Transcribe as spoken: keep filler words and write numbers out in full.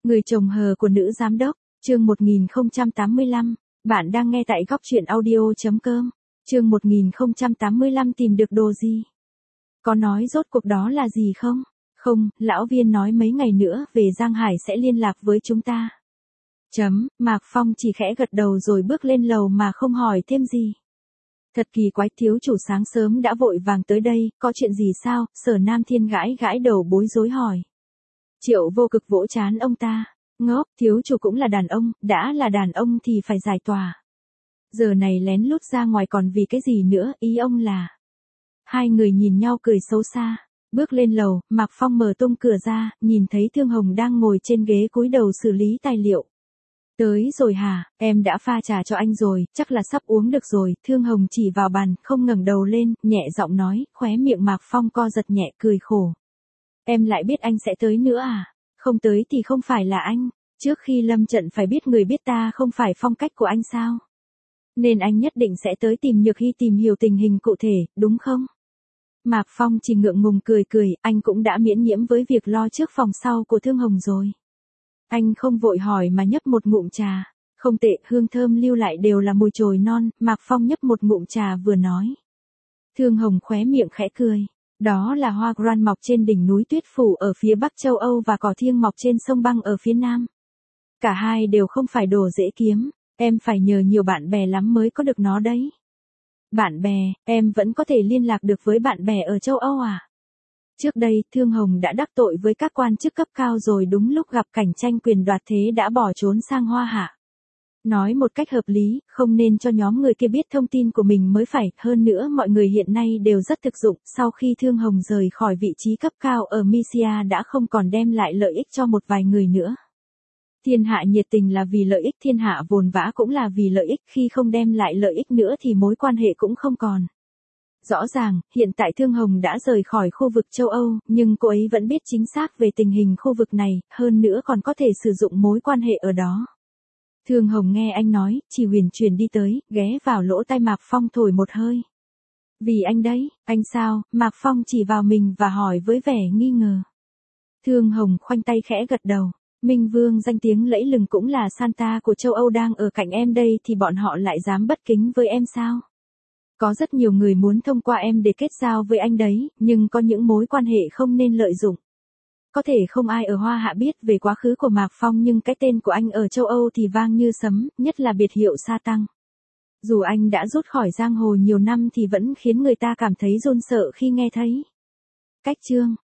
Người chồng hờ của nữ giám đốc, chương một nghìn không trăm tám mươi lăm, bạn đang nghe tại góc truyện audio chấm com, chương một nghìn không trăm tám mươi lăm tìm được đồ gì? Có nói rốt cuộc đó là gì không? Không, lão viên nói mấy ngày nữa về Giang Hải sẽ liên lạc với chúng ta. Chấm, Mạc Phong chỉ khẽ gật đầu rồi bước lên lầu mà không hỏi thêm gì. Thật kỳ quái, thiếu chủ sáng sớm đã vội vàng tới đây, có chuyện gì sao? Sở Nam Thiên gãi gãi đầu bối rối hỏi. Triệu Vô Cực vỗ trán ông ta, ngốc, thiếu chủ cũng là đàn ông, đã là đàn ông thì phải giải tỏa. Giờ này lén lút ra ngoài còn vì cái gì nữa, ý ông là. Hai người nhìn nhau cười xấu xa, bước lên lầu, Mạc Phong mở tung cửa ra, nhìn thấy Thương Hồng đang ngồi trên ghế cúi đầu xử lý tài liệu. Tới rồi hả, em đã pha trà cho anh rồi, chắc là sắp uống được rồi, Thương Hồng chỉ vào bàn, không ngẩng đầu lên, nhẹ giọng nói, khóe miệng Mạc Phong co giật nhẹ cười khổ. Em lại biết anh sẽ tới nữa à, không tới thì không phải là anh, trước khi lâm trận phải biết người biết ta không phải phong cách của anh sao. Nên anh nhất định sẽ tới tìm Nhược Hy tìm hiểu tình hình cụ thể, đúng không? Mạc Phong chỉ ngượng ngùng cười cười, anh cũng đã miễn nhiễm với việc lo trước phòng sau của Thương Hồng rồi. Anh không vội hỏi mà nhấp một ngụm trà, không tệ, hương thơm lưu lại đều là mùi chồi non, Mạc Phong nhấp một ngụm trà vừa nói. Thương Hồng khóe miệng khẽ cười, đó là hoa gran mọc trên đỉnh núi tuyết phủ ở phía bắc châu Âu và cỏ thiêng mọc trên sông băng ở phía nam. Cả hai đều không phải đồ dễ kiếm, em phải nhờ nhiều bạn bè lắm mới có được nó đấy. Bạn bè, em vẫn có thể liên lạc được với bạn bè ở châu Âu à? Trước đây, Thương Hồng đã đắc tội với các quan chức cấp cao rồi đúng lúc gặp cảnh tranh quyền đoạt thế đã bỏ trốn sang Hoa Hạ. Nói một cách hợp lý, không nên cho nhóm người kia biết thông tin của mình mới phải, hơn nữa mọi người hiện nay đều rất thực dụng, sau khi Thương Hồng rời khỏi vị trí cấp cao ở Misia đã không còn đem lại lợi ích cho một vài người nữa. Thiên hạ nhiệt tình là vì lợi ích, thiên hạ vồn vã cũng là vì lợi ích, khi không đem lại lợi ích nữa thì mối quan hệ cũng không còn. Rõ ràng, hiện tại Thương Hồng đã rời khỏi khu vực châu Âu, nhưng cô ấy vẫn biết chính xác về tình hình khu vực này, hơn nữa còn có thể sử dụng mối quan hệ ở đó. Thương Hồng nghe anh nói, chỉ huyền chuyển đi tới, ghé vào lỗ tai Mạc Phong thổi một hơi. Vì anh đấy, anh sao? Mạc Phong chỉ vào mình và hỏi với vẻ nghi ngờ. Thương Hồng khoanh tay khẽ gật đầu. Minh Vương danh tiếng lẫy lừng cũng là Santa của châu Âu đang ở cạnh em đây thì bọn họ lại dám bất kính với em sao? Có rất nhiều người muốn thông qua em để kết giao với anh đấy, nhưng có những mối quan hệ không nên lợi dụng. Có thể không ai ở Hoa Hạ biết về quá khứ của Mạc Phong nhưng cái tên của anh ở châu Âu thì vang như sấm, nhất là biệt hiệu Sa Tăng. Dù anh đã rút khỏi giang hồ nhiều năm thì vẫn khiến người ta cảm thấy run sợ khi nghe thấy. Cách chương